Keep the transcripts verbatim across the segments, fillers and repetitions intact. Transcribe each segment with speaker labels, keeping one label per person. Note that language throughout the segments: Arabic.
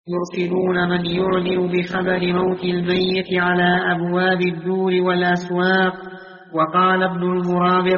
Speaker 1: يرسلون من يعلن بخبر موت الميت على أبواب الدور والأسواق. وقال ابن المرابط: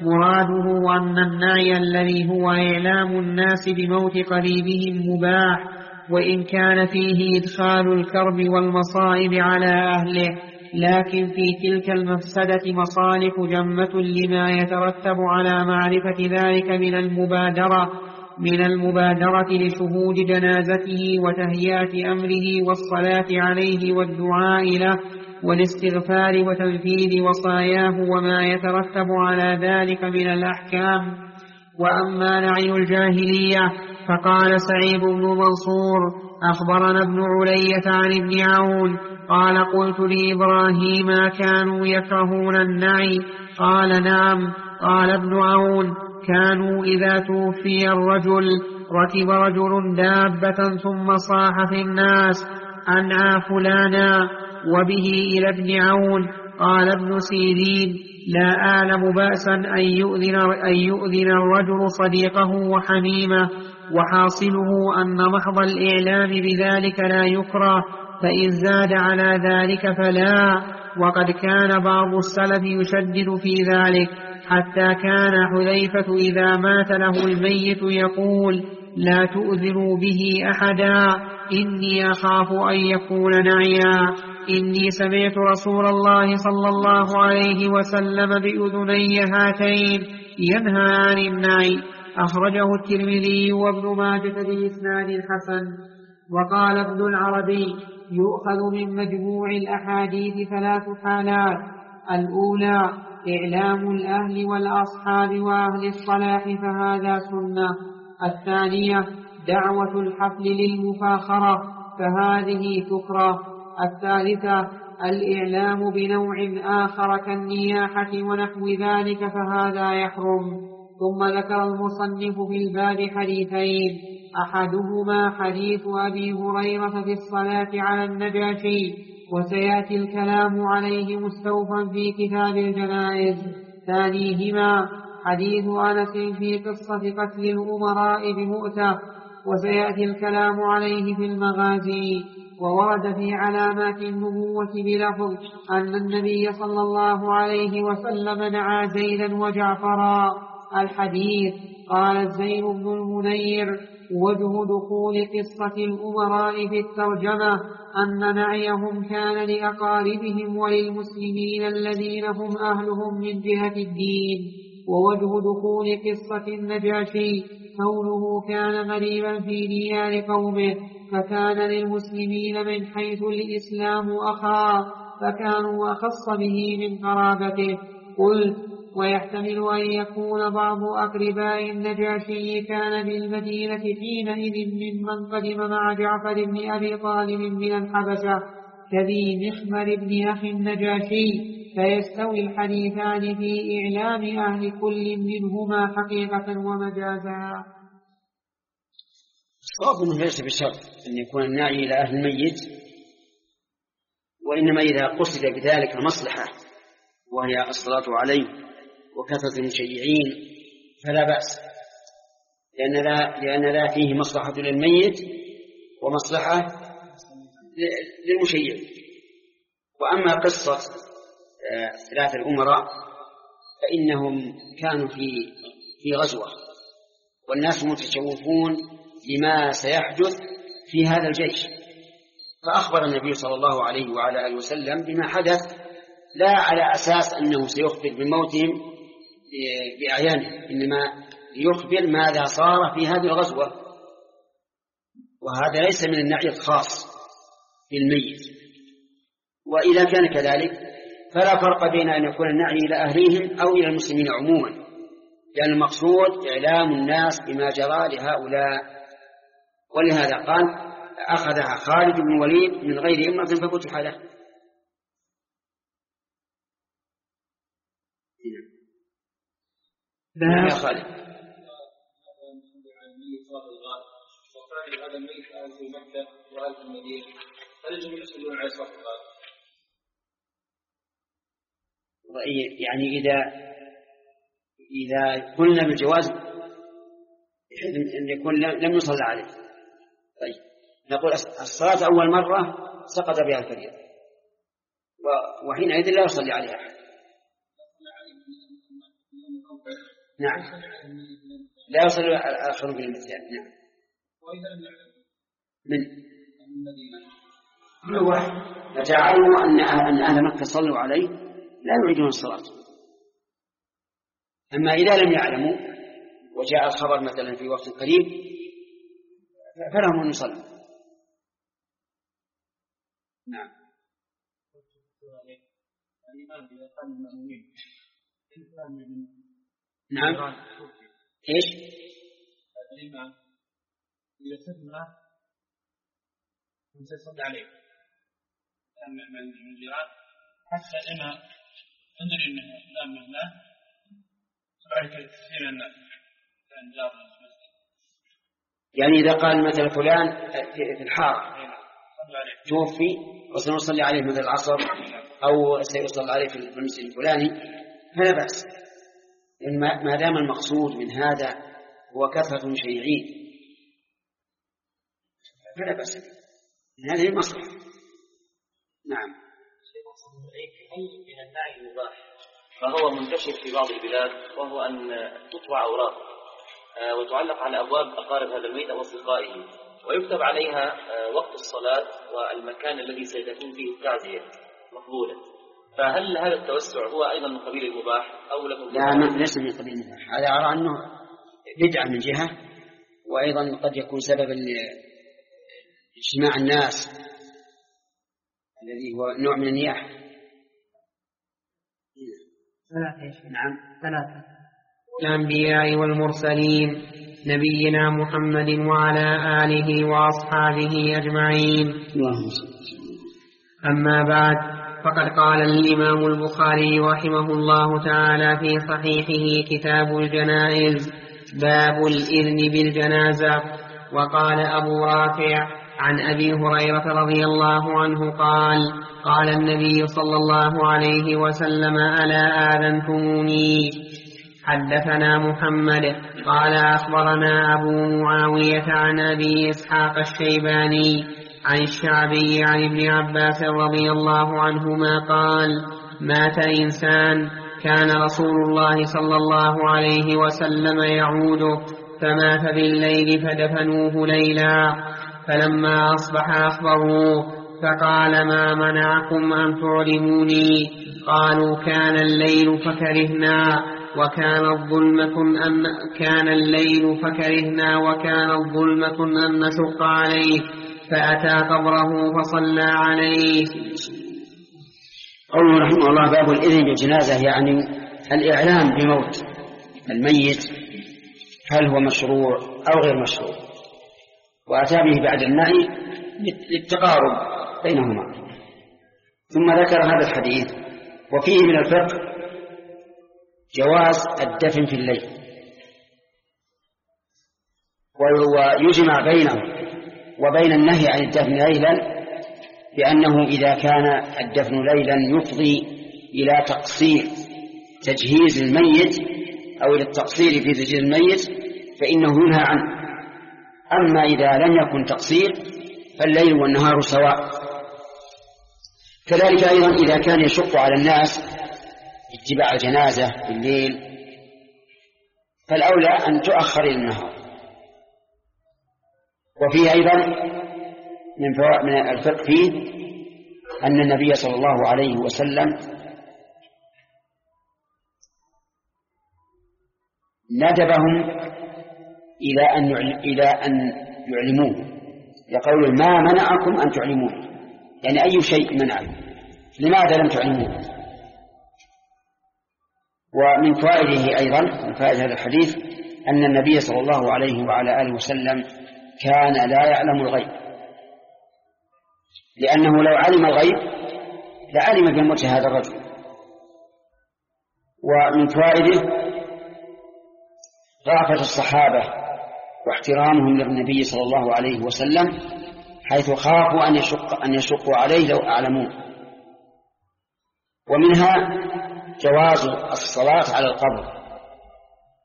Speaker 1: مراده أن النعي الذي هو إعلام الناس بموت قريبهم مباح، وإن كان فيه إدخال الكرب والمصائب على أهله، لكن في تلك المفسدة مصالح جمة لما يترتب على معرفة ذلك من المبادرة من المبادرة لشهود جنازته وتهيئة أمره والصلاة عليه والدعاء له والاستغفار وتنفيذ وصاياه وما يترتب على ذلك من الأحكام. وأما نعي الجاهلية فقال سعيد بن منصور: أخبرنا ابن علية عن ابن عون قال: قلت لإبراهيم: كانوا يكرهون النعي؟ قال: نعم. قال ابن عون: كانوا إذا توفي الرجل ركب رجل دابة ثم صاح في الناس: أنعى فلانا. وبه إلى ابن عون. قال ابن سيرين: لا أعلم بأسا أن يؤذن, أن يؤذن الرجل صديقه وحميمه، وحاصله أن محض الإعلام بذلك لا يكره، فإن زاد على ذلك فلا. وقد كان بعض السلف يشدد في ذلك، حتى كان حذيفة إذا مات له الميت يقول: لا تؤذنوا به أحدا، إني أخاف أن يكون نعيا، إني سمعت رسول الله صلى الله عليه وسلم بأذني هاتين ينهى عن النعي. أخرجه الترمذي وابن ماجه بإسناد حسن. وقال ابن العربي: يؤخذ من مجموع الأحاديث ثلاث حالات: الأولى إعلام الأهل والأصحاب وأهل الصلاح فهذا سنة. الثانية دعوة الحفل للمفاخرة فهذه تكره. الثالثة الإعلام بنوع آخر كالنياحة ونحو ذلك فهذا يحرم. ثم ذكر المصنف في الباب حديثين: أحدهما حديث أبي هريرة في الصلاة على النجاشي، وسيأتي الكلام عليه مستوفا في كتاب الجنائز. ثانيهما حديث أنس في قصة قتل الأمراء بمؤتة، وسيأتي الكلام عليه في المغازي. وورد في علامات النبوة بلفظ أن النبي صلى الله عليه وسلم نعى زيدا وجعفرا. الحديث. قال الزين بن المنير: وجه دخول قصة الأمراء في الترجمة أن نعيهم كان لأقاربهم وللمسلمين الذين هم أهلهم من جهة الدين. ووجه دخول قصة النجاشي كونه كان غريبا في ديار قومه، فكان للمسلمين من حيث الإسلام أخا، فكانوا أخص به من قرابته. قلت: ويحتمل أن يكون بعض أقرباء النجاشي كان بالمدينة حينئذ ممن قدم مع جعفر بن أبي طالب من الحبشة كذي مخمر بن أخي النجاشي، فيستوي الحديثان في إعلام أهل كل منهما حقيقة ومجازا.
Speaker 2: الصواب أنه ليس بشرط أن يكون النعي إلى أهل الميت، وإنما إذا قصد بذلك مصلحة وهي الصلاة عليه وكثرة المشيعين فلا بأس، لأن لا, لأن لا فيه مصلحة للميت ومصلحة للمشيع. وأما قصة ثلاثة الأمراء فإنهم كانوا في في غزوة والناس متشوفون لما سيحدث في هذا الجيش، فأخبر النبي صلى الله عليه وعلى آله وسلم بما حدث، لا على أساس أنه سيخبر بموتهم بأعيانهم، إنما يخبر ماذا صار في هذه الغزوة، وهذا ليس من النعي الخاص بالميت. وإذا كان كذلك فلا فرق بين أن يكون النعي إلى أهليهم أو إلى المسلمين عموما، لأن المقصود إعلام الناس بما جرى لهؤلاء. ولهذا قال: أخذها خالد بن الوليد من غير إمرة ففتح له.
Speaker 1: نعم.
Speaker 2: يا خالد.
Speaker 3: هذا الميت الآن في مكة وآل في المدينة، هل الجميع يسألون على صلاة الغائب؟
Speaker 2: يعني إذا إذا قلنا بالجواز أن يكون لم يصلى عليه. طيب نقول الصلاة أول مرة سقط بها الفريضة، وحينئذ لا يصلي عليها أحد. نعم، لا يصلي الآخرون بالمثال. نعم. من كل واحد فجعلوا أن أن أهل مكة صلوا عليه لا يعيدون الصلاة. أما إذا لم يعلموا وجاء الخبر مثلا في وقت قريب فلهم أن يصلوا. نعم. نعم. إيش؟
Speaker 3: الإمام إذا سمع من سيصلي عليه من الجيران حتى الإمام يدري أنه لا من الله سبعين كثير من الناس كان جار
Speaker 2: يعني إذا قال مثلا فلان في الحارة توفي وسنصلي عليه مثل العصر أو سيصلي عليه في المسجد الفلاني فلا بأس، يعني ما دام المقصود من هذا هو كثرة المشيعين فلا بأس، هذه المصلحة. نعم.
Speaker 4: أي من النعي المباح فهو منتشر في بعض البلاد، وهو أن تطبع أوراق وتعلق على أبواب أقارب هذا الميت أو أصدقائه، ويكتب عليها وقت الصلاة والمكان الذي سيكون فيه التعزية مقبولا، فهل هذا التوسع هو أيضا من قبيل المباح أو لكم؟
Speaker 2: لا، ليس من قبيل المباح، هذا أرى أنه بدعة من جهة، وأيضا قد يكون سببا لاجتماع الناس الذي هو نوع من النياحة.
Speaker 1: ثلاثة. نعم ثلاثة. الأنبياء والمرسلين نبينا محمد وعلى آله وأصحابه أجمعين. أما بعد، فقد قال الإمام البخاري رحمه الله تعالى في صحيحه كتاب الجنائز باب الإذن بالجنازة. وقال أبو رافع عن أبي هريرة رضي الله عنه قال قال النبي صلى الله عليه وسلم ألا آذنتموني؟ حدثنا محمد قال أخبرنا أبو معاوية عن أبي إسحاق الشيباني عن الشعبي عن ابن عباس رضي الله عنهما قال مات إنسان كان رسول الله صلى الله عليه وسلم يعوده فمات بالليل فدفنوه ليلا، فلما أصبح أخبروه فقال ما منعكم أن تعلموني؟ قالوا كان الليل فكرهنا وكان الظلمة أن كان الليل فكرهنا وكان الظلمة أن نشق عليه، فأتى قبره فصلى عليه.
Speaker 2: قوله رحمه الله باب الإذن بالجنازة، يعني الإعلام بموت الميت هل هو مشروع أو غير مشروع، وأتى به بعد النهي للتقارب بينهما. ثم ذكر هذا الحديث وفيه من الفقه جواز الدفن في الليل، ويجمع بينه وبين النهي عن الدفن ليلا بأنه إذا كان الدفن ليلا يفضي إلى تقصير تجهيز الميت أو إلى التقصير في تجهيز الميت فإنه ينهى عنه. أما إذا لم يكن تقصير فالليل والنهار سواء. كذلك أيضا إذا كان يشق على الناس اتباع الجنازة بالليل فالأولى أن تؤخر إلى النهار. وفيه أيضا من فوائد من الفقه فيه أن النبي صلى الله عليه وسلم ندبهم إلى أن إلى أن يعلموه، يقول ما منعكم أن تعلموه، يعني أي شيء منعكم، لماذا لم تعلموه؟ ومن فوائده أيضا من فوائد هذا الحديث أن النبي صلى الله عليه وعلى آله وسلم كان لا يعلم الغيب، لأنه لو علم الغيب لعلم بموت هذا الرجل. ومن فوائده رأفة الصحابة واحترامهم للنبي صلى الله عليه وسلم حيث خافوا أن يشق أن يشقوا عليه لو أعلموه. ومنها جواز الصلاة على القبر،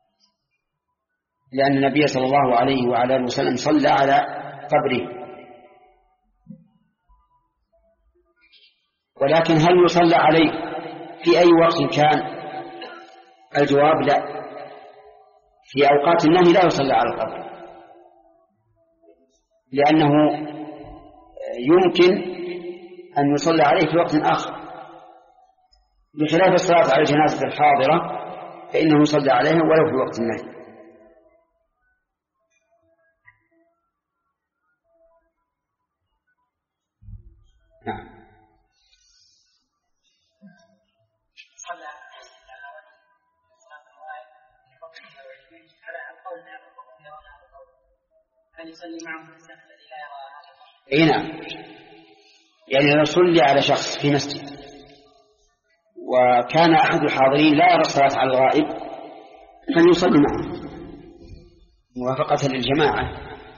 Speaker 2: لأن النبي صلى الله عليه وعلى آله وسلم صلى على قبره ولكن هل يصلى عليه في أي وقت كان؟ الجواب لا، في أوقات النهي لا يصلى على القبر، لأنه يمكن أن يصلى عليه في وقت آخر، بخلاف الصلاة على الجنازة الحاضرة فإنه يصلى عليها ولو في وقت النهي. نعم. اي نعم، يعني لو صلي على شخص في مسجد وكان احد الحاضرين لا يرى الصلاه على الغائب فليصلي معه موافقه للجماعه،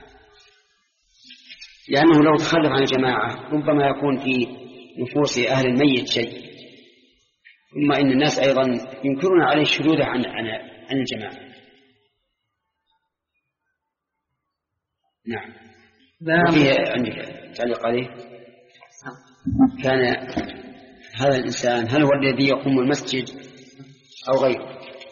Speaker 2: لانه لو تخلف عن الجماعه ربما يكون في نفوس اهل الميت شيء، ثم ان الناس ايضا ينكرون عليه الشذوذ عن عن عن الجماعه. نعم. وفيه عندك تعليق عليه؟ كان هذا الإنسان هل هو الذي يقوم المسجد أو غيره؟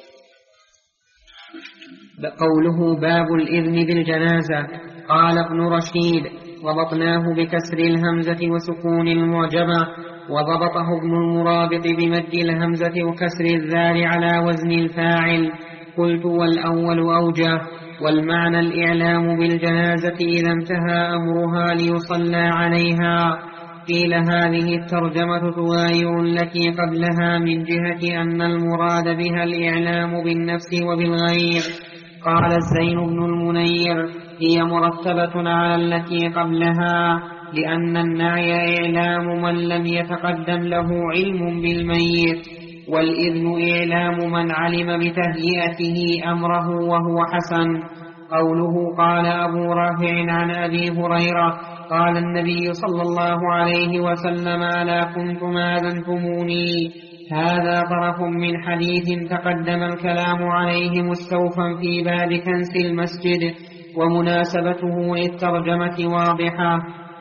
Speaker 1: قوله باب الإذن بالجنازة. قال ابن رشيد: ضبطناه بكسر الهمزة وسكون المعجمة، وضبطه ابن المرابط بمد الهمزة وكسر الذال على وزن الفاعل. قلت: والأول أوجه، والمعنى الإعلام بالجنازة إذا انتهى أمرها ليصلى عليها. قيل: هذه الترجمة تغاير التي قبلها من جهة أن المراد بها الإعلام بالنفس وبالغير. قال الزين بن المنير: هي مرتبة على التي قبلها، لأن النعي إعلام من لم يتقدم له علم بالميت، والإذن إعلام من علم بتهيئته أمره وهو حسن. قوله قال أبو رافع عن أبي هريرة قال النبي صلى الله عليه وسلم: ألا كنتم آذنتموني. هذا طرف من حديث تقدم الكلام عليه مستوفا في باب كنس المسجد، ومناسبته للترجمة واضحة.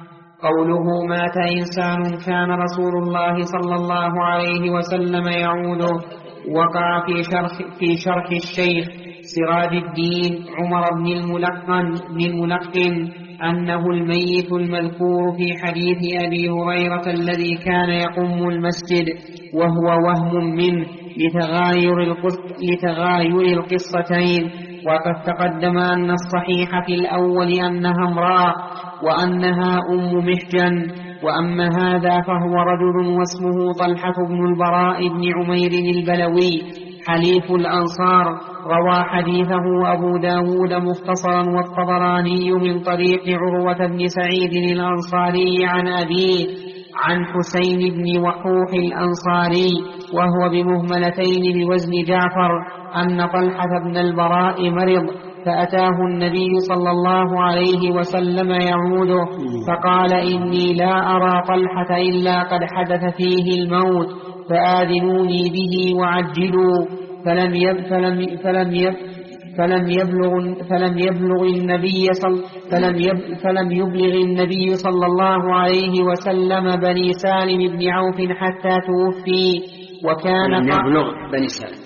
Speaker 1: قوله مات إنسان كان رسول الله صلى الله عليه وسلم يعوده، وقع في شرح, في شرح الشيخ سراج الدين عمر بن الملقن, بن الملقن أنه الميت المذكور في حديث أبي هريرة الذي كان يقوم المسجد، وهو وهم منه لتغاير, لتغاير القصتين. وقد تقدم أن الصحيح في الأول أنها امرأة وأنها أم محجن، وأما هذا فهو رجل واسمه طلحة بن البراء بن عمير البلوي حليف الأنصار، روى حديثه أبو داود مختصرا والطبراني من طريق عروة بن سعيد الأنصاري عن أبيه عن حسين بن وحوح الأنصاري وهو بمهملتين بوزن جعفر أن طلحة بن البراء مرض فأتاه النبي صلى الله عليه وسلم يعوده فقال: إني لا أرى طلحة إلا قد حدث فيه الموت فآذنوني به وعجلوا. فلم يب فلم فلم يب فلم يبلغ فلم يبلغ النبي صل فلم يب فلم يبلغ النبي صلى الله عليه وسلم بني سالم بن عوف حتى توفي. وكان
Speaker 2: لم يبلغ بني سالم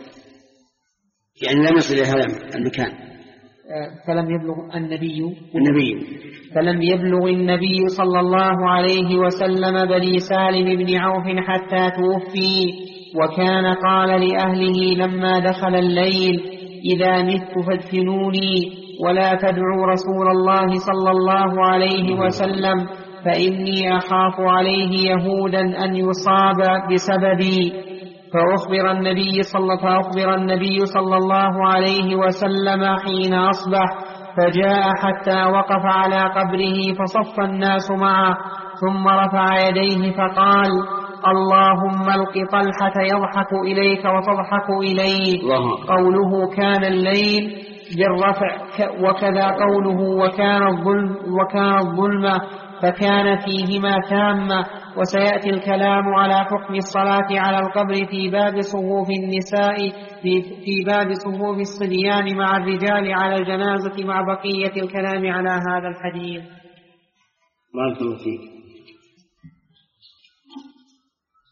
Speaker 2: يعني لم يصل إلى هذا المكان.
Speaker 1: فلم يبلغ النبي
Speaker 2: النبي
Speaker 1: فلم يبلغ النبي صلى الله عليه وسلم بني سالم بن عوف حتى توفي. وكان قال لأهله لما دخل الليل: إذا مت فادفنوني ولا تدعوا رسول الله صلى الله عليه وسلم فإني أخاف عليه يهودا أن يصاب بسببي. فأخبر النبي صلى فأخبر النبي صلى الله عليه وسلم حين أصبح، فجاء حتى وقف على قبره فصف الناس معه، ثم رفع يديه فقال: اللهم الق طلحة يضحك إليك وتضحك إليه. قوله كان الليل بالرفع، وكذا قوله وكان الظلم وكان الظلمة فكان فيهما تامة. وسيأتي الكلام على حكم الصلاة على القبر في باب صفوف النساء في, في باب صفوف الصبيان مع الرجال على الجنازة مع بقية الكلام على هذا الحديث.
Speaker 2: بارك الله فيك.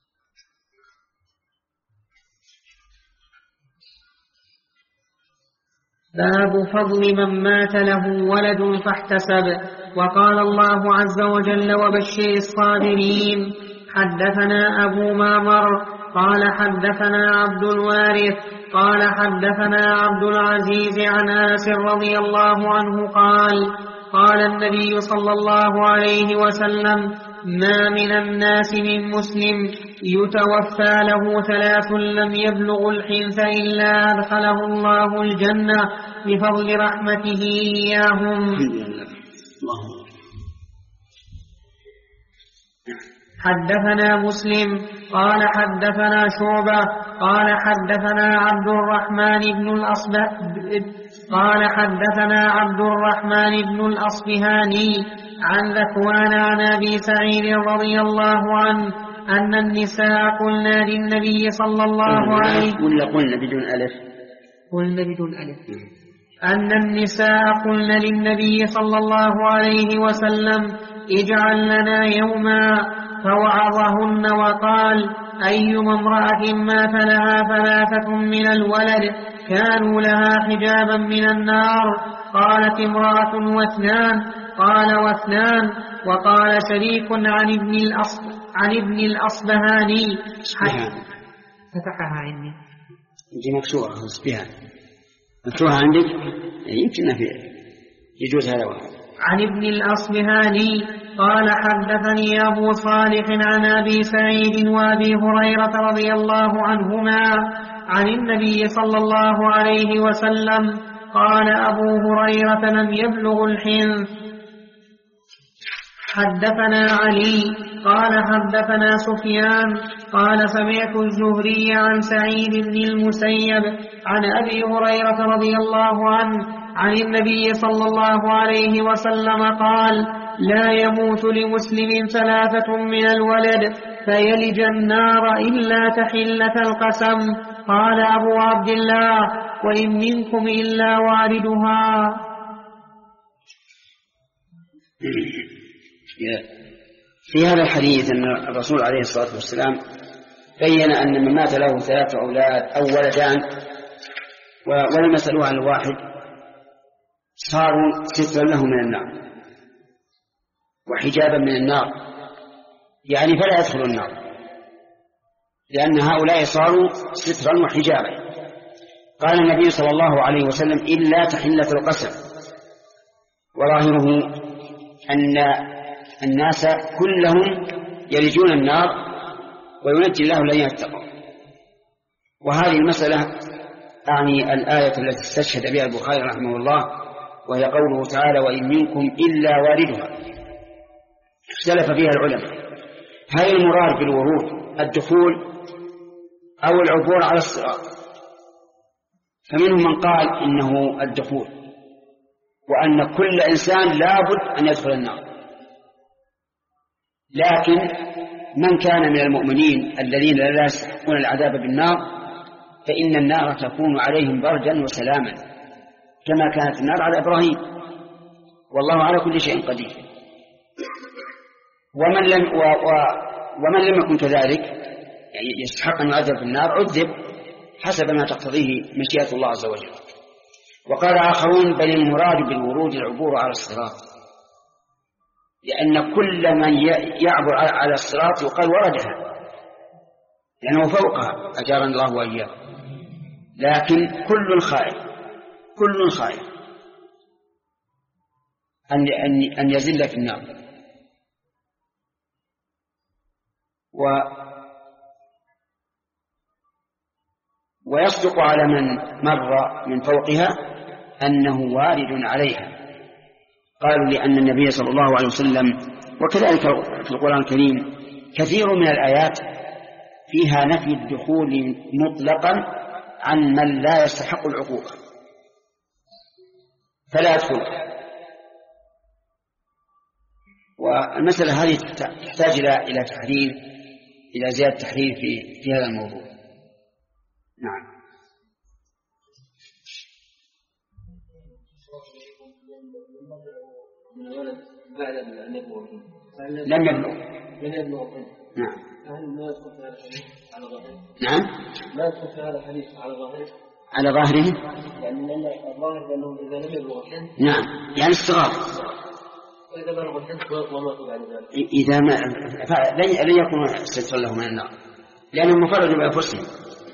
Speaker 1: باب فضل من مات له ولد فاحتسب. وقال الله عز وجل وبشر الصابرين. حدثنا أبو معمر قال حدثنا عبد الوارث قال حدثنا عبد العزيز عن أنس رضي الله عنه قال قال النبي صلى الله عليه وسلم: ما من الناس من مسلم يتوفى له ثلاث لم يبلغ الحنث إلا أدخله الله الجنة بفضل رحمته إياهم. حدثنا مسلم قال حدثنا شعبة قال حدثنا عبد الرحمن بن الأصبه قال حدثنا عبد الرحمن بن الأصبهاني عن ذكوان عن أبي سعيد رضي الله عنه أن النساء قلنا للنبي صلى الله عليه
Speaker 2: ولا قلنا بدون ألف
Speaker 1: قلنا بدون ألف أن النساء قلنا للنبي صلى الله عليه وسلم: اجعل لنا يوما، فوعظهن وقال: أيما امرأة مات لها ثلاثة من الولد كانوا لها حجابا من النار؟ قالت امرأة: واثنان. قال: واثنان. وقال شريك عن ابن الأصب عن ابن الأصبهاني فتحها عندي
Speaker 2: دي مكسورة اصبها مكسورة عندك يمكن في يجوز هذا واحد.
Speaker 1: عن ابن الأصبهاني قال: حدثني أبو صالح عن أبي سعيد وأبي هريرة رضي الله عنهما عن النبي صلى الله عليه وسلم قال أبو هريرة: لم يبلغ الحنث. حدثنا علي قال حدثنا سفيان قال: سمعت الزهري عن سعيد بن المسيب عن أبي هريرة رضي الله عنه عن النبي صلى الله عليه وسلم قال: لا يموت لمسلم ثلاثة من الولد فيلج النار إلا تحلة القسم. قال أبو عبد الله: وإن منكم إلا واردها.
Speaker 2: في هذا الحديث أن الرسول عليه الصلاة والسلام بين أن من مات له ثلاثة أولاد أو ولدان ولم يسألوا عن الواحد صاروا سترا له من النار وحجابا من النار، يعني فلا يدخلوا النار، لأن هؤلاء صاروا سترا وحجابا. قال النبي صلى الله عليه وسلم: إلا تحلة القسم. وظاهره أن الناس كلهم يلجون النار وينجي الله الذين اتقوا. وهذه المسألة أعني الآية التي استشهد بها البخاري رحمه الله، وهي قوله تعالى: وإن منكم إلا واردها. اختلف فيها العلماء: هل المراد بالورود الدخول أو العبور على الصراط؟ فمنهم من قال إنه الدخول، وأن كل إنسان لابد أن يدخل النار، لكن من كان من المؤمنين الذين لا يستحقون العذاب بالنار فإن النار تكون عليهم بردا وسلاما، كما كانت النار على إبراهيم، والله على كل شيء قدير. ومن لم, و و ومن لم يكن كذلك يعني يستحق أن يعذب في النار عذب حسب ما تقتضيه مشيئة الله عز وجل. وقال آخرون: بل المراد بالورود العبور على الصراط، لأن كل من يعبر على الصراط يقال وردها، لأنه فوقها أجارنا الله وإياه، لكن كل خائف كل خائف أن, أن, أن يزل في النار. و ويصدق على من مر من فوقها أنه وارد عليها. قالوا لأن النبي صلى الله عليه وسلم، وكذلك في القرآن الكريم كثير من الآيات فيها نفي الدخول مطلقا عن من لا يستحق العقوبة فلا يدخل. والمسألة هذه تحتاج إلى تحرير، إلى زيادة تحرير في, في هذا الموضوع. نعم.
Speaker 3: بعد أن يبلغ
Speaker 2: لم يبلغ
Speaker 3: لم يبلغ
Speaker 2: نعم.
Speaker 3: هل ما يدخل في هذا الحديث على ظاهره؟
Speaker 2: نعم.
Speaker 3: ما يدخل في هذا الحديث على ظاهره؟
Speaker 2: على ظاهره؟
Speaker 3: يعني الظاهر أنه إذا لم يبلغ الحنث.
Speaker 2: نعم، يعني استغاث.
Speaker 3: وإذا بلغ الحنث وما بعد ذلك.
Speaker 2: إذا ما لن يكون سترا له من النار، لأنهم مفردوا بأنفسهم.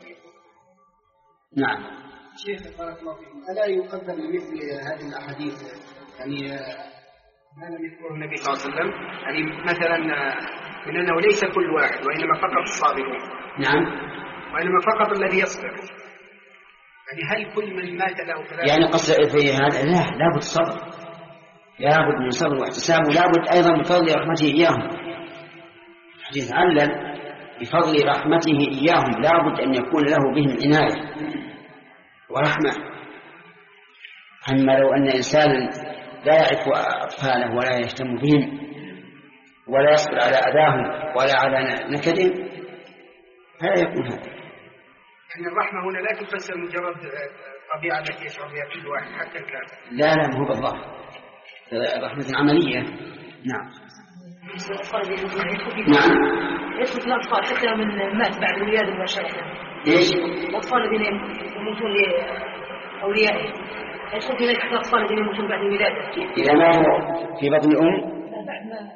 Speaker 2: نعم.
Speaker 5: شيخ بارك الله فيكم، ألا يقدم لمثل هذه الأحاديث يعني ما لم يذكره النبي صلى الله عليه وسلم، يعني مثلا من أنه ليس كل واحد وإنما فقط الصابرون.
Speaker 2: نعم.
Speaker 5: وإنما فقط الذي يصبر. يعني هل كل من مات له ثلاثة؟
Speaker 2: يعني قصد في هذا لا لابد صبر، لابد من صبر واحتساب، ولابد أيضا من فضل رحمته إياهم. حديث علل بفضل رحمته إياهم، لابد أن يكون له بهم عناية ورحمة. أما لو أن إنسانا لا يعرف أطفاله ولا يهتم بهم ولا يصبر على أذاهم ولا على نكدهم فلا يكون هذا.
Speaker 5: يعني الرحمة هنا لا تفسر مجرد طبيعة التي يشعر بها كل واحد حتى الكافر.
Speaker 2: لا لا هو بالله رحمة عملية. نعم. نعم.
Speaker 6: يدخل الأطفال حتى من مات بعد الولادة مباشرة.
Speaker 2: إيش؟
Speaker 6: الأطفال الذين يموتون لأوليائهم يدخل في ذلك الأطفال الذين يموتون بعد الولادة.
Speaker 2: إذا ما هو في بطن الأم.
Speaker 6: بعد ما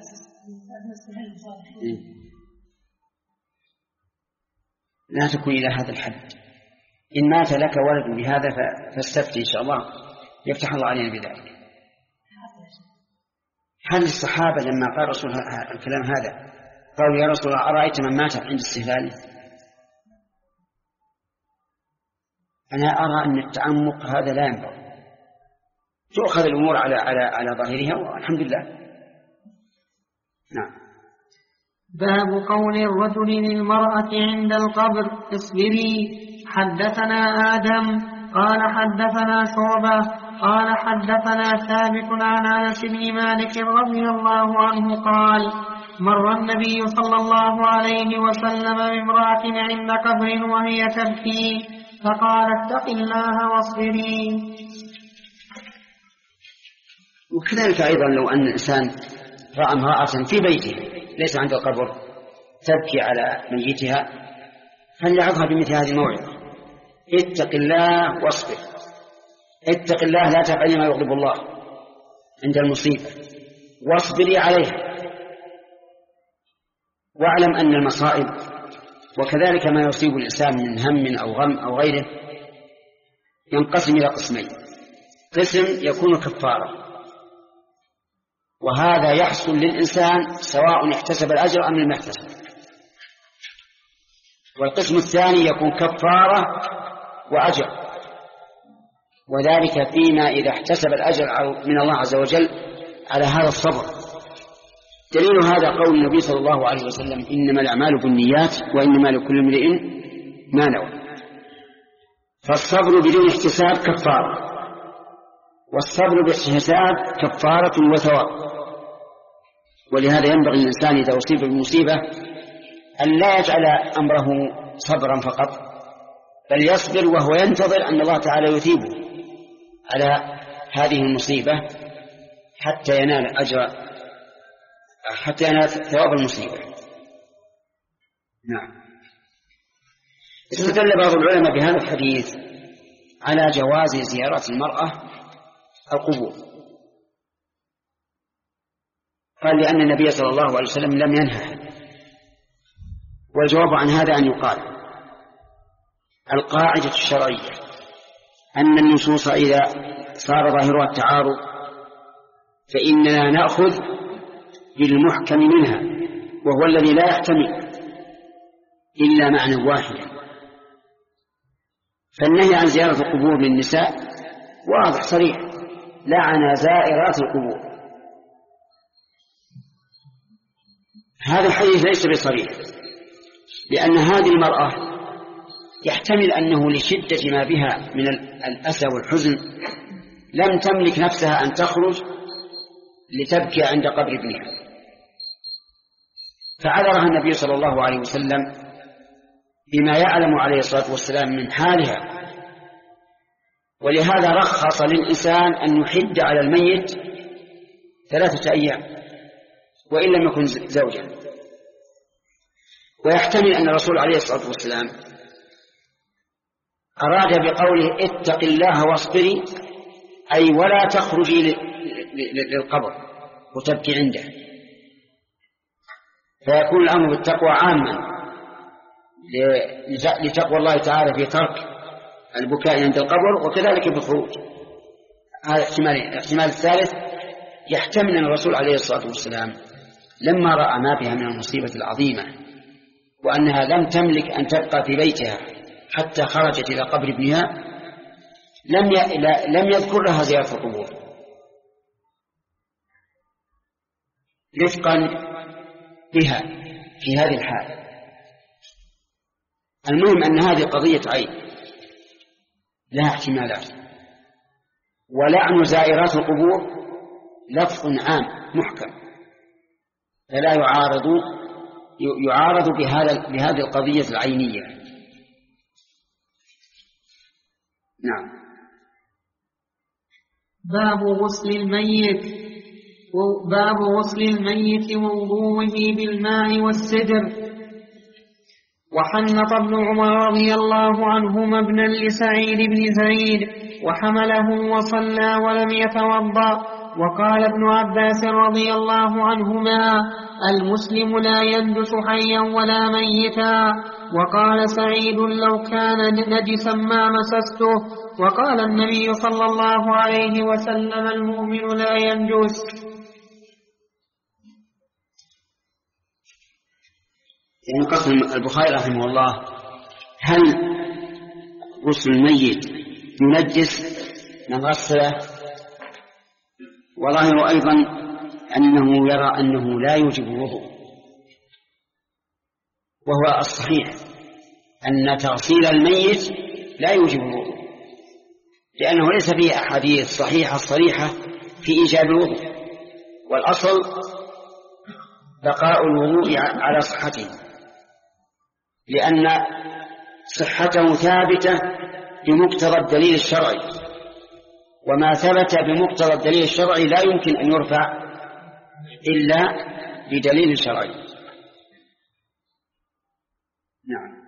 Speaker 2: لا تكون إلى هذا الحد. إن مات لك ولد بهذا فاستفتي إن شاء الله يفتح الله علينا بذلك. هل الصحابة لما قال رسول الكلام هذا قالوا يا رسول الله أرأيت من مات عند استهلاله؟ أنا أرى أن التعمق هذا لا ينبغي، تؤخذ الأمور على على على ظاهرها والحمد لله. نعم.
Speaker 1: باب قول الرجل للمرأة عند القبر اصبري. حدثنا آدم قال حدثنا شعبة قال حدثنا ثابت عن أنس بن مالك رضي الله عنه قال مر النبي صلى الله عليه وسلم بامرأة عند قبر وهي تبكي فقال اتق الله واصبري.
Speaker 2: وكذلك أيضا لو أن الإنسان رأى امرأة في بيته ليس عند القبر تبكي على ميتها فليعظها بمثل هذه الموعظة: اتق الله واصبر، اتق الله لا تفعلي ما يغضب الله عند المصيبة، واصبري عليها، واعلم أن المصائب وكذلك ما يصيب الإنسان من هم أو غم أو غيره ينقسم إلى قسمين: قسم يكون كفارة، وهذا يحصل للإنسان سواء احتسب الأجر أم لم يحتسب، والقسم الثاني يكون كفارة وأجر، وذلك فيما إذا احتسب الأجر من الله عز وجل على هذا الصبر. دليل هذا قول النبي صلى الله عليه وسلم: إنما الأعمال بالنيات وإنما لكل امرئ ما نوى. فالصبر بدون احتساب كفارة، والصبر باحتساب كفارة وثواب. ولهذا ينبغي الإنسان إذا أصيب بالمصيبة أن لا يجعل أمره صبرا فقط، بل يصبر وهو ينتظر أن الله تعالى يثيبه على هذه المصيبة حتى ينال أجر حتى ينال ثواب المصيبة. نعم. استدل بعض العلماء بهذا الحديث على جواز زيارة المرأة القبور، قال لأن النبي صلى الله عليه وسلم لم ينهى. والجواب عن هذا أن يقال: القاعدة الشرعية أن النصوص إذا صار ظاهرها التعارض فإننا نأخذ بالمحكم منها، وهو الذي لا يحتمل إلا معنى واحدا. فالنهي عن زيارة القبور للنساء واضح صريح: لعن زائرات القبور. هذا الحديث ليس بصريح، لأن هذه المرأة يحتمل أنه لشدة ما بها من الأسى والحزن لم تملك نفسها أن تخرج لتبكي عند قبر ابنها، فعذرها النبي صلى الله عليه وسلم بما يعلم عليه الصلاة والسلام من حالها. ولهذا رخص للإنسان أن يحد على الميت ثلاثة أيام وإن لم يكن زوجا. ويحتمل أن الرسول عليه الصلاة والسلام أراد بقوله اتق الله واصبري، أي ولا تخرجي للقبر وتبكي عنده، فيكون الأمر بالتقوى عاما لتقوى الله تعالى في ترك البكاء عند القبر، وكذلك بالخروج. هذا احتمال. الاحتمال الثالث يحتمل أن الرسول عليه الصلاة والسلام لما رأى ما بها من المصيبة العظيمة وأنها لم تملك أن تبقى في بيتها حتى خرجت إلى قبر ابنها لم لم يذكر لها زيارة القبور رفقا بها في هذه الحال. المهم أن هذه قضية عين لها احتمالات، ولعن زائرات القبور لفظ عام محكم فلا يعارض يعارض بهذا بهذه القضية العينية. نعم.
Speaker 1: باب غسل الميت باب غسل الميت ووضوءه بالماء والسدر. وحنط ابن عمر رضي الله عنهما ابنا لسعيد بن زيد وحمله وصلى ولم يتوضأ. وقال ابن عباس رضي الله عنهما المسلم لا يندس حيا ولا ميتا. وقال سعيد لو كان نجسا ما مسسته. وقال النبي صلى الله عليه وسلم المؤمن لا ينجس.
Speaker 2: يعني قسم البخاري رحمه الله هل غسل الميت ينجس من غسله؟ وظاهر أيضا أنه يرى أنه لا يوجب الوضوء، وهو الصحيح أن تغسيل الميت لا يوجب الوضوء، لأنه ليس فيه أحاديث صحيحة صريحة في إيجاب الوضوء، والأصل بقاء الوضوء على صحته، لأن صحته ثابتة بمقتضى الدليل الشرعي، وما ثبت بمقتضى الدليل الشرعي لا يمكن أن يرفع إلا بدليل شرعي. نعم.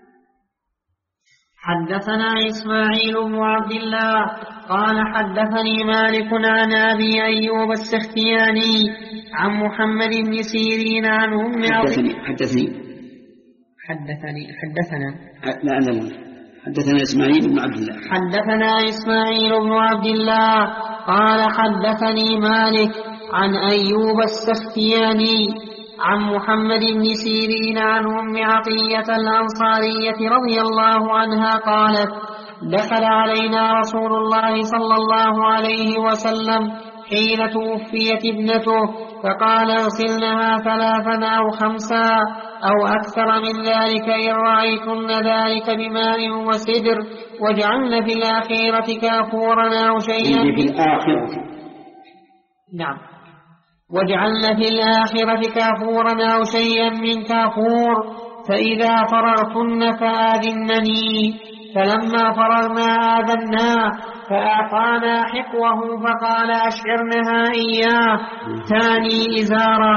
Speaker 1: حدثنا إسماعيل بن عبد الله قال حدثني مالك عن أبي أيوب السختياني عن محمد بن سيرين عن أم
Speaker 2: حدثني حدثني
Speaker 1: حدثني حدثنا
Speaker 2: لا لا حدثنا إسماعيل بن عبد الله
Speaker 1: حدثنا إسماعيل بن عبد الله قال حدثني مالك عن أيوب السختياني عن محمد بن سيرين عن أم عطية الأنصارية رضي الله عنها قالت دخل علينا رسول الله صلى الله عليه وسلم حين توفيت ابنته فقال اغسلنها ثلاثا أو خمسا أو أكثر من ذلك إن رأيتن ذلك بماء وسدر واجعلن في الآخرة كافورا أو شيئا
Speaker 2: في الآخرة
Speaker 1: نعم واجعلن في الآخرة كافورا أو شيئا من كافور فإذا فرغتن فآذنني. فلما فرغنا آذنا فأعطانا حقوه فقال أشعرنها إياه ثاني إزارة.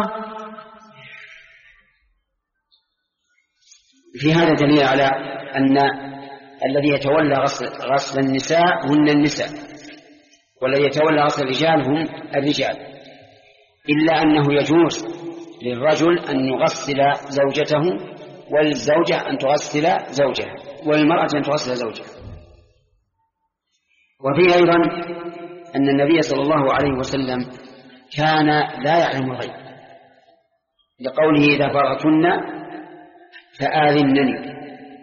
Speaker 2: في هذا دليل على أن الذي يتولى غسل, غسل النساء هن النساء، والذي يتولى غسل الرجال هم الرجال، إلا أنه يجوز للرجل أن يغسل زوجته والزوجة أن تغسل زوجها والمرأة أن تغسل زوجها. وفيه أيضا أن النبي صلى الله عليه وسلم كان لا يعلم الغيب، لقوله إذا فرغتن فآذنني.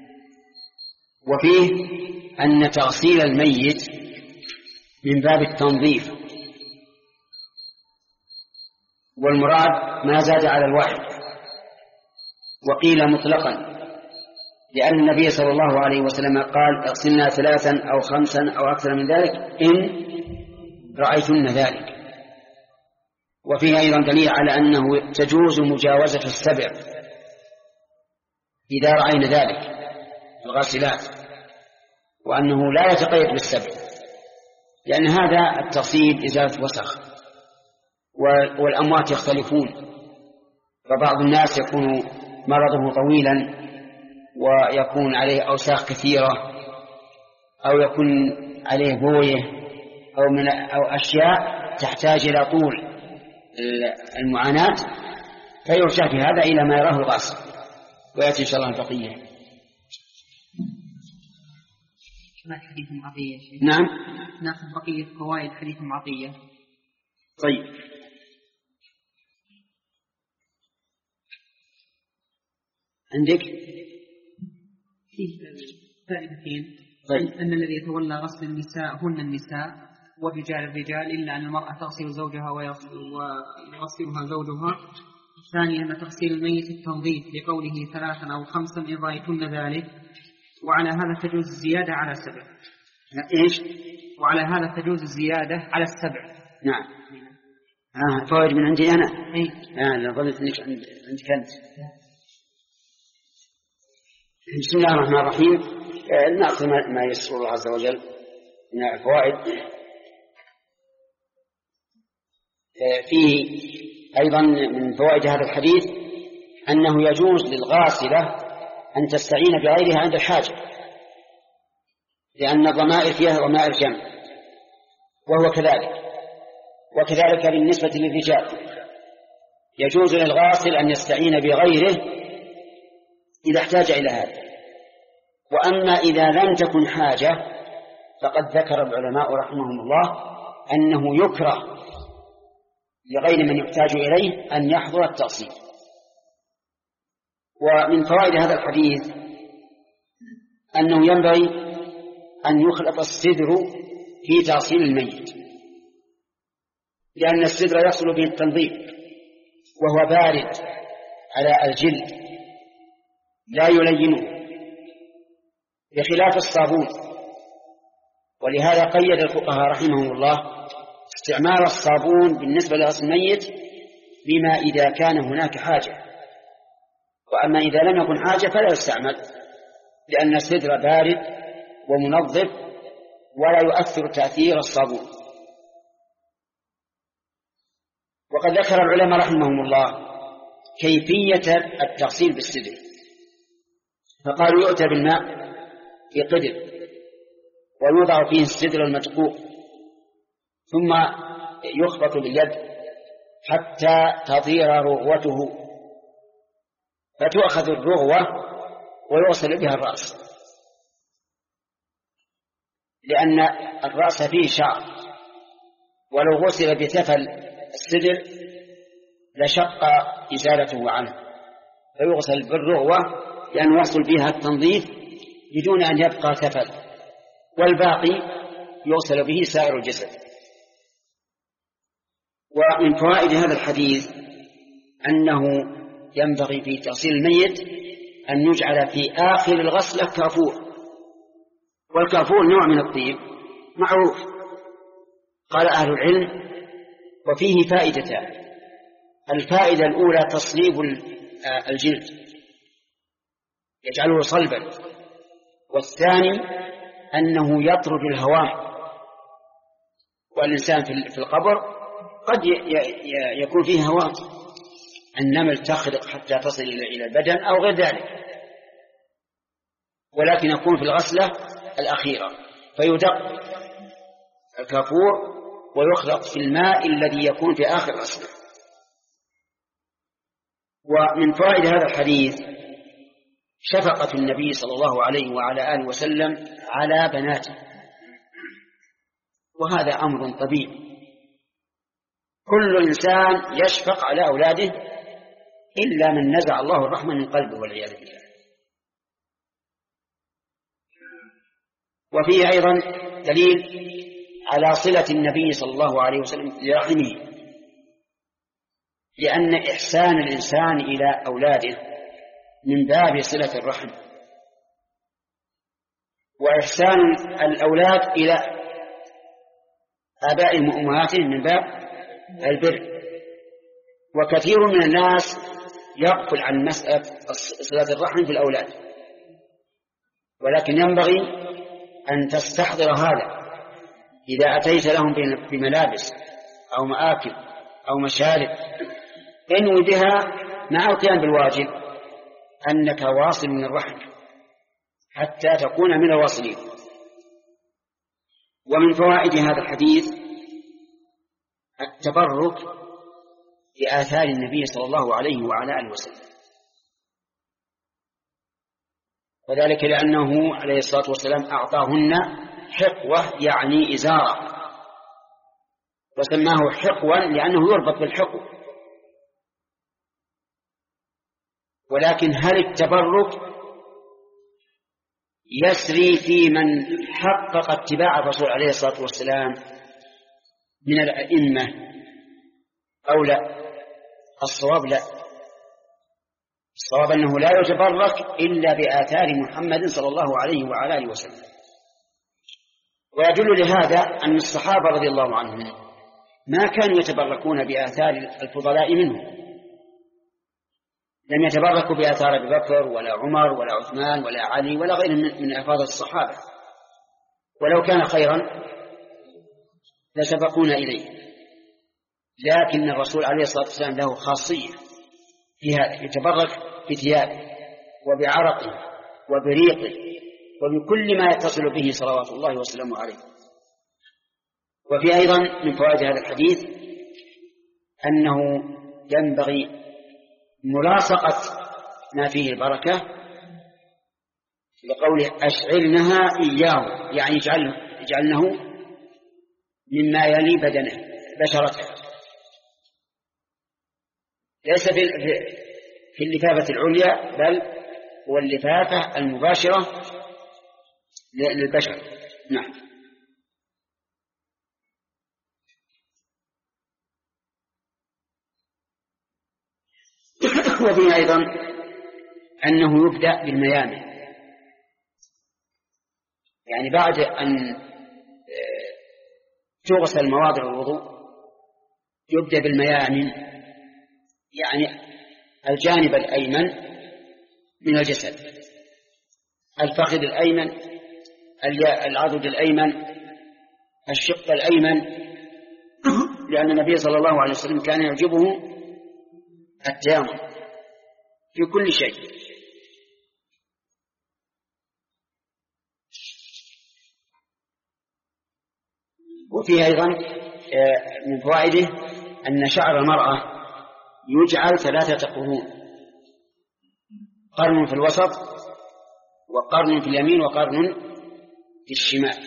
Speaker 2: وفيه أن تغسيل الميت من باب التنظيف، والمراد ما زاد على الواحد، وقيل مطلقا، لأن النبي صلى الله عليه وسلم قال اغسلنا ثلاثا أو خمسا أو أكثر من ذلك إن رأيتن ذلك. وفيه أيضا دليل على أنه تجوز مجاوزة السبع إذا رأينا ذلك الغاسلات، وأنه لا يتقيد بالسبع، لأن هذا التغسيل إزالة وسخ، والأموات يختلفون، فبعض الناس يكون مرضه طويلا ويكون عليه أوساخ كثيرة أو يكون عليه بويه أو, من أو أشياء تحتاج إلى طول المعاناة، فيرجع في هذا إلى ما يراه الغاصب، ويأتي إن شاء الله البقية.
Speaker 1: حديث عطية.
Speaker 2: نعم،
Speaker 1: ناخذ بقية فوائد حديث عطية.
Speaker 2: طيب، عندك
Speaker 1: فيه فائدتين.
Speaker 2: طيب.
Speaker 1: أن الذي يتولى غسل النساء هن النساء والرجال الرجال، إلا أن المرأة تغسل زوجها ويغسلها زوجها. ثانيا أن تغسيل الميت التنظيف لقوله ثلاثا أو خمسا إن رأيتن ذلك، وعلى هذا تجوز الزيادة على سبع.
Speaker 2: إيش؟
Speaker 1: وعلى هذا تجوز الزيادة على السبع.
Speaker 2: نعم. آه فوائد من عندي أنا.
Speaker 1: أي.
Speaker 2: آه لا ظننت إنك عندك أنت. بسم الله الرحمن الرحيم. آه نأخذ ما يسر الله عز وجل من الفوائد. آه فيه أيضا من فوائد هذا الحديث أنه يجوز للغاسلة أن تستعين بغيرها عند الحاجة، لأن الضمائر فيها ضمائر جمع، وهو كذلك. وكذلك بالنسبة للرجال يجوز للغاسل أن يستعين بغيره إذا احتاج إلى هذا. وأما إذا لم تكن حاجة فقد ذكر العلماء رحمهم الله أنه يكره لغير من يحتاج إليه أن يحضر التغسيل. ومن فوائد هذا الحديث أنه ينبغي أن يخلط السدر في تغسيل الميت، لأن السدر يحصل به التنظيف وهو بارد على الجلد لا يلينه، بخلاف الصابون. ولهذا قيد الفقهاء رحمهم الله استعمال الصابون بالنسبة لغسل الميت بما إذا كان هناك حاجة، وأما إذا لم يكن حاجة فلا يستعمل، لأن السدر بارد ومنظف ولا يؤثر تأثير الصابون. وقد ذكر العلماء رحمهم الله كيفية التغسيل بالسدر، فقالوا يؤتى بالماء في قدر ويوضع فيه السدر المدقوق، ثم يخبط باليد حتى تطير رغوته، فتؤخذ الرغوة ويوصل بها الرأس، لأن الرأس فيه شعر، ولو غسل بتفل السدر لشق إزالته عنه، فيغسل بالرغوة لأنه يحصل بها التنظيف بدون أن يبقى تفل، والباقي يغسل به سائر الجسد. ومن فوائد هذا الحديث أنه ينبغي في تغسيل الميت أن يجعل في آخر الغسلة كافور، والكافور نوع من الطيب معروف. قال أهل العلم وفيه فائدتان: الفائدة الأولى تصليب الجلد يجعله صلبا، والثاني أنه يطرد الهواء، والإنسان في القبر قد يكون فيه هواء، النمل تخرق حتى تصل إلى البدن أو غير ذلك، ولكن يكون في الغسلة الأخيرة فيدق الكافور ويخلط في الماء الذي يكون في آخر الغسلة. ومن فوائد هذا الحديث شفقة النبي صلى الله عليه وعلى آله وسلم على بناته، وهذا أمر طبيعي، كل إنسان يشفق على أولاده إلا من نزع الله الرحمة من قلبه والعياذ بالله. وفيه أيضا دليل على صلة النبي صلى الله عليه وسلم لرحمه، لأن إحسان الإنسان إلى أولاده من باب صلة الرحم، وإحسان الأولاد إلى آبائهم وأمهاتهم من باب البر. وكثير من الناس يغفل عن مسألة صلة الرحم في الأولاد، ولكن ينبغي أن تستحضر هذا إذا أتيت لهم بملابس أو مآكل أو مشارب، انوي بها مع القيام بالواجب أنك واصل من الرحم حتى تكون من الواصلين. ومن فوائد هذا الحديث التبرك بآثار النبي صلى الله عليه وعلى آله وسلم، وذلك لأنه عليه الصلاة والسلام أعطاهن حقوة يعني إزارة، وسماه حقوا لأنه يربط بالحقو. ولكن هل التبرك يسري في من حقق اتباع الرسول عليه الصلاة والسلام من الأئمة أو لا؟ الصواب لا، الصواب أنه لا يتبرك إلا بآثار محمد صلى الله عليه وعلى آله وسلم. ويدل لهذا أن الصحابة رضي الله عنهم ما كانوا يتبركون بآثار الفضلاء منهم، لم يتبركوا بآثار أبي بكر ولا عمر ولا عثمان ولا علي ولا غيرهم من أفاضل الصحابة، ولو كان خيرا لسبقونا إليه. لكن الرسول عليه الصلاة والسلام له خاصية في هذا، يتبرك بثيابه وبعرقه وبريقه وبكل ما يتصل به صلوات الله وسلامه عليه. وفي أيضا من فوائد هذا الحديث أنه ينبغي ملاصقة ما فيه البركة، لقوله أشعرنها إياه، يعني اجعلنه مما يلي بدنه بشرته، ليس في اللفافة العليا بل هو اللفافة المباشرة للبشر. نعم. وفيه أيضا أنه يبدأ بالميامن، يعني بعد أن تغسل مواضع الوضوء يبدأ بالميامن، يعني الجانب الأيمن من الجسد، الفخذ الأيمن، العضد الأيمن، الشق الأيمن، لأن النبي صلى الله عليه وسلم كان يعجبه التيامن في كل شيء. وفيه أيضا من فوائده أن شعر المرأة يجعل ثلاثة قرون، قرن في الوسط وقرن في اليمين وقرن في الشمال.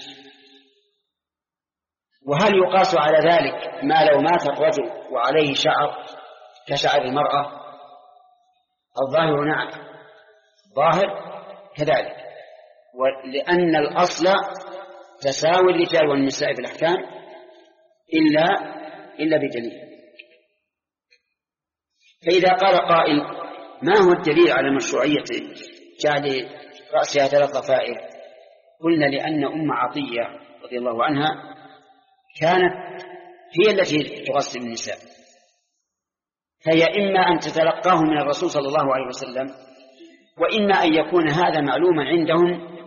Speaker 2: وهل يقاس على ذلك ما لو مات الرجل وعليه شعر كشعر المرأة؟ الظاهر نعم، ظاهر كذلك، ولأن الأصل تساوي الرجال والنساء في الأحكام إلا إلا بدليل. فإذا قال قائل ما هو الدليل على مشروعية جعل رأسها ثلاث ضفائر؟ قلنا لأن أم عطية رضي الله عنها كانت هي التي تغسل النساء، فهي إما أن تتلقاه من الرسول صلى الله عليه وسلم، وإما أن يكون هذا معلوما عندهم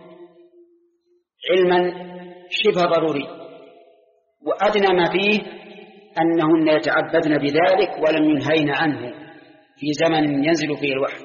Speaker 2: علما شبه ضروري، وأدنى ما فيه أنهن يتعبدن بذلك ولم ينهين عنه في زمن ينزل فيه الوحي.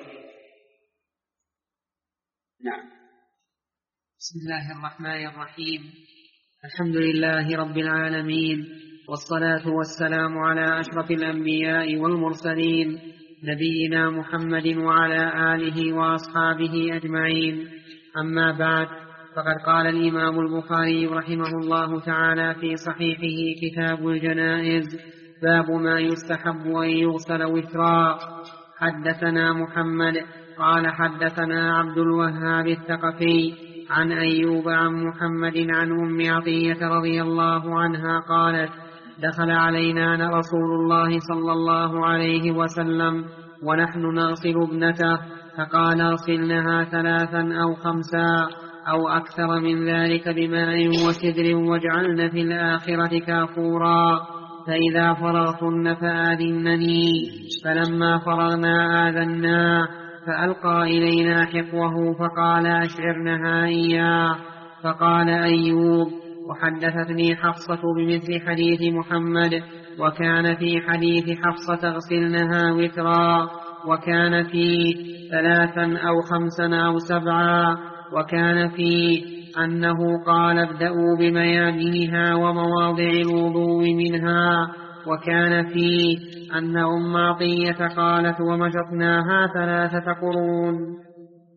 Speaker 2: نعم.
Speaker 1: بسم الله الرحمن الرحيم، الحمد لله رب العالمين، والصلاة والسلام على أشرف الأنبياء والمرسلين نبينا محمد وعلى آله وأصحابه أجمعين. أما بعد، فقد قال الإمام البخاري رحمه الله تعالى في صحيحه كتاب الجنائز: باب ما يستحب أن يغسل وترا. حدثنا محمد قال حدثنا عبد الوهاب الثقفي عن أيوب عن محمد عن أم عطية رضي الله عنها قالت: دخل علينا رسول الله صلى الله عليه وسلم ونحن نغسل ابنته، فقال: اغسلنها ثلاثا أو خمسا أو أكثر من ذلك بماء وسدر، واجعلن في الآخرة كافورا، فإذا فرغتن فآذنني. فلما فرغنا آذنا، فألقى إلينا حقوه فقال: أشعرنها إياه. فقال أيوب: وحدثتني حفصة بمثل حديث محمد، وكان في حديث حفصة اغسلنها وترا، وكان في ثلاثا أو خمسا أو سبعا، وكان في أنه قال ابدأوا بميامنها ومواضع الوضوء منها. وكان فيه أن أم عطية قالت ومشطناها ثلاثة قرون.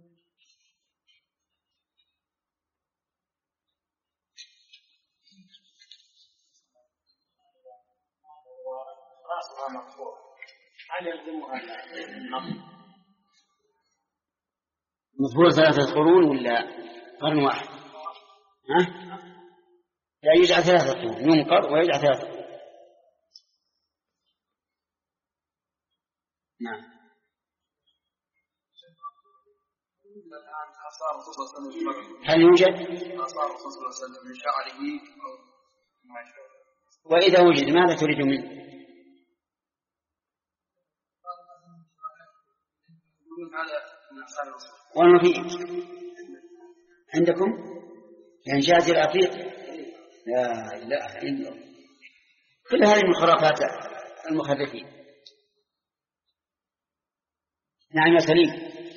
Speaker 3: رأسها مقصور هل يلزمها النصب؟
Speaker 2: مفروض ثلاثة قرون ولا قرن واحد؟ ها؟ لا يجعل ثلاثة قرون، ينقر ويجعل ثلاثة قرون. نعم. هل يوجد؟
Speaker 3: من شعره أو ما شعره.
Speaker 2: وإذا وجد ماذا تريد منه؟ وما في عندكم يعني جاز العقيق؟ لا لا إلا كل هذه من خرافات المخرفين. نعم يا سليم.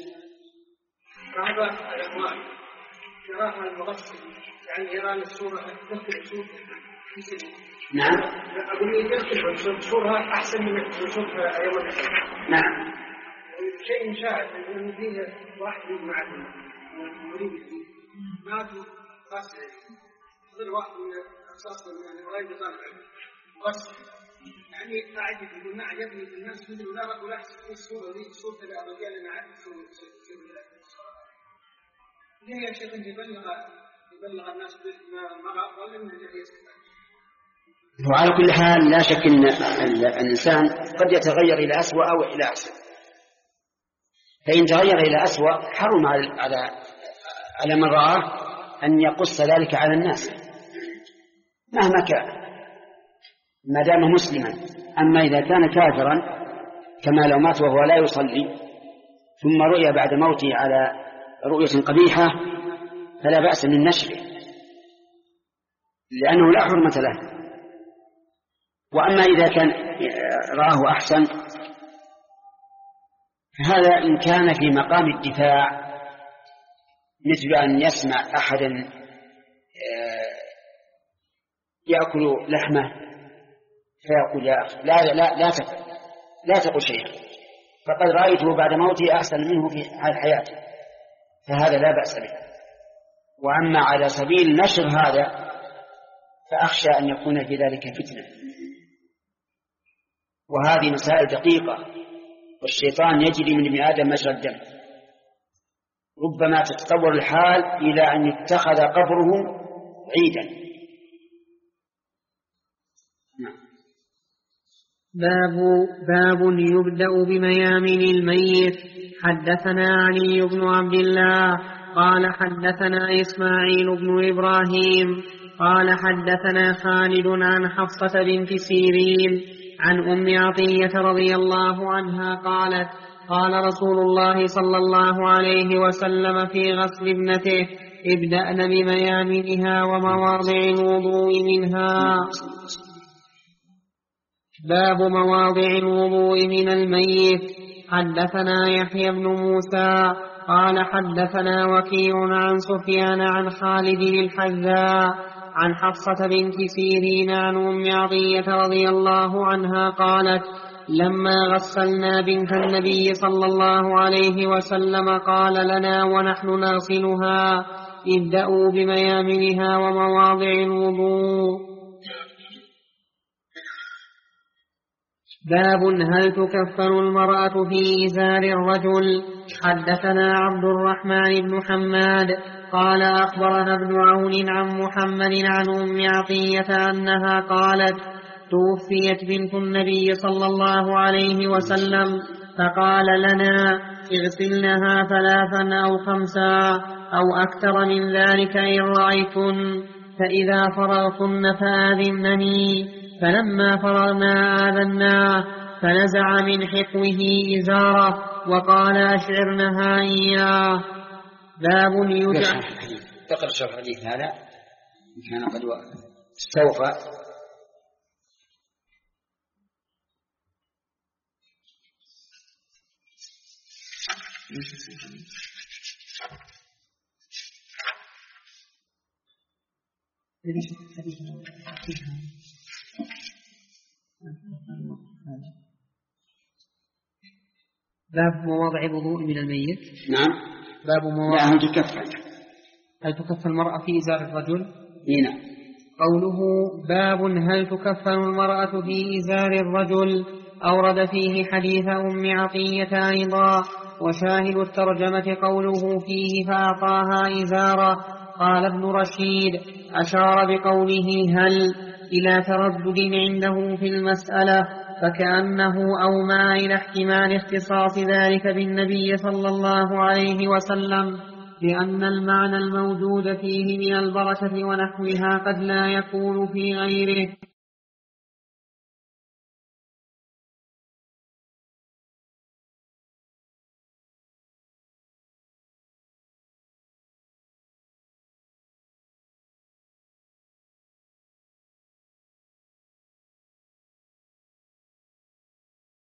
Speaker 5: هذا الأموال قراءة المغسل يعني إيران الصورة تذكر الصورة في سبيل.
Speaker 2: نعم.
Speaker 5: أقول لي تذكر الصورة أحسن من الصورة يوم الأسر.
Speaker 2: نعم.
Speaker 5: شيء مشاهد أن فيه واحد مع المريد ما في خاصة غير واحد من أساس من الرأي بطالع مغسل يعني قاعد يقول ما عجبني في الناس مثل ولا رد ولا أحسن في الصورة دي الصورة اللي أبغى أنا عارف صورة صورة ليه يا شيخ أنت يبلغ يبلغ الناس بالمرأة ولا من الجهة
Speaker 2: وعلى كل حال لا شك أن الإنسان قد يتغير إلى أسوأ أو إلى أحسن. فإن تغير إلى أسوأ حرم على على من رآه أن يقص ذلك على الناس مهما كان ما دام مسلما. أما إذا كان كافرا كما لو مات وهو لا يصلي ثم رؤي بعد موته على رؤية قبيحة فلا بأس من نشره لأنه لا حرمة له. وأما إذا كان رآه أحسن فهذا إن كان في مقام الدفاع مثل أن يسمع أحدا يأكل لحمه فيقول يا أخي لا لا لا تقل لا تقل شيئا فقد رأيته بعد موته أحسن منه في حياته فهذا لا بأس به. وأما على سبيل نشر هذا فأخشى أن يكون في ذلك فتنة. وهذه مسائل دقيقة والشيطان يجري من ابن آدم مجرى الدم. ربما تتطور الحال إلى أن يتخذ قبره عيدا.
Speaker 1: باب باب يبدأ بميامن الميت. حدثنا علي بن عبد الله قال حدثنا إسماعيل بن إبراهيم قال حدثنا خالد عن حفصة بنت سيرين عن أم عطية رضي الله عنها قالت قال رسول الله صلى الله عليه وسلم في غسل ابنته ابدأن بميامنها ومواضع الوضوء منها. باب مواضع الوضوء من الميت. حدثنا يحيى بن موسى قال حدثنا وكيع عن سفيان عن خالد الحذاء عن حفصة بنت سيرين عن أم عطية رضي الله عنها قالت لما غسلنا بنت النبي صلى الله عليه وسلم قال لنا ونحن نغسلها ابدأوا بميامنها ومواضع الوضوء. باب هل تكفن المرأة في إزار الرجل. حدثنا عبد الرحمن بن حماد قال أخبرنا ابن عون عن محمد عن أم عطية أنها قالت توفيت بنت النبي صلى الله عليه وسلم فقال لنا اغسلنها ثلاثا أو خمسا أو أكثر من ذلك إن رأيتن فإذا فرغتن فآذنني. فلما فرغنا آذناه فنزع من حقوه إزاره وقال أشعرنها إياه. باب يجعل
Speaker 2: تقرأ شرح الحديث هذا كان قد استوفى.
Speaker 1: باب مواضع الوضوء من الميت.
Speaker 2: نعم.
Speaker 1: باب مواضع.
Speaker 2: لا، هل تكفن
Speaker 1: هل تكفن المرأة في إزار الرجل؟
Speaker 2: نعم.
Speaker 1: قوله باب هل تكفن المرأة في إزار الرجل أورد فيه حديث أم عطية أيضا، وشاهد الترجمة قوله فيه فأعطاها إزارا. قال ابن رشيد أشار بقوله هل إلى تردد عنده في المسألة، فكأنه أومى إلى احتمال اختصاص ذلك بالنبي صلى الله عليه وسلم، لأن المعنى الموجود فيه من البركة ونحوها قد لا يكون في غيره.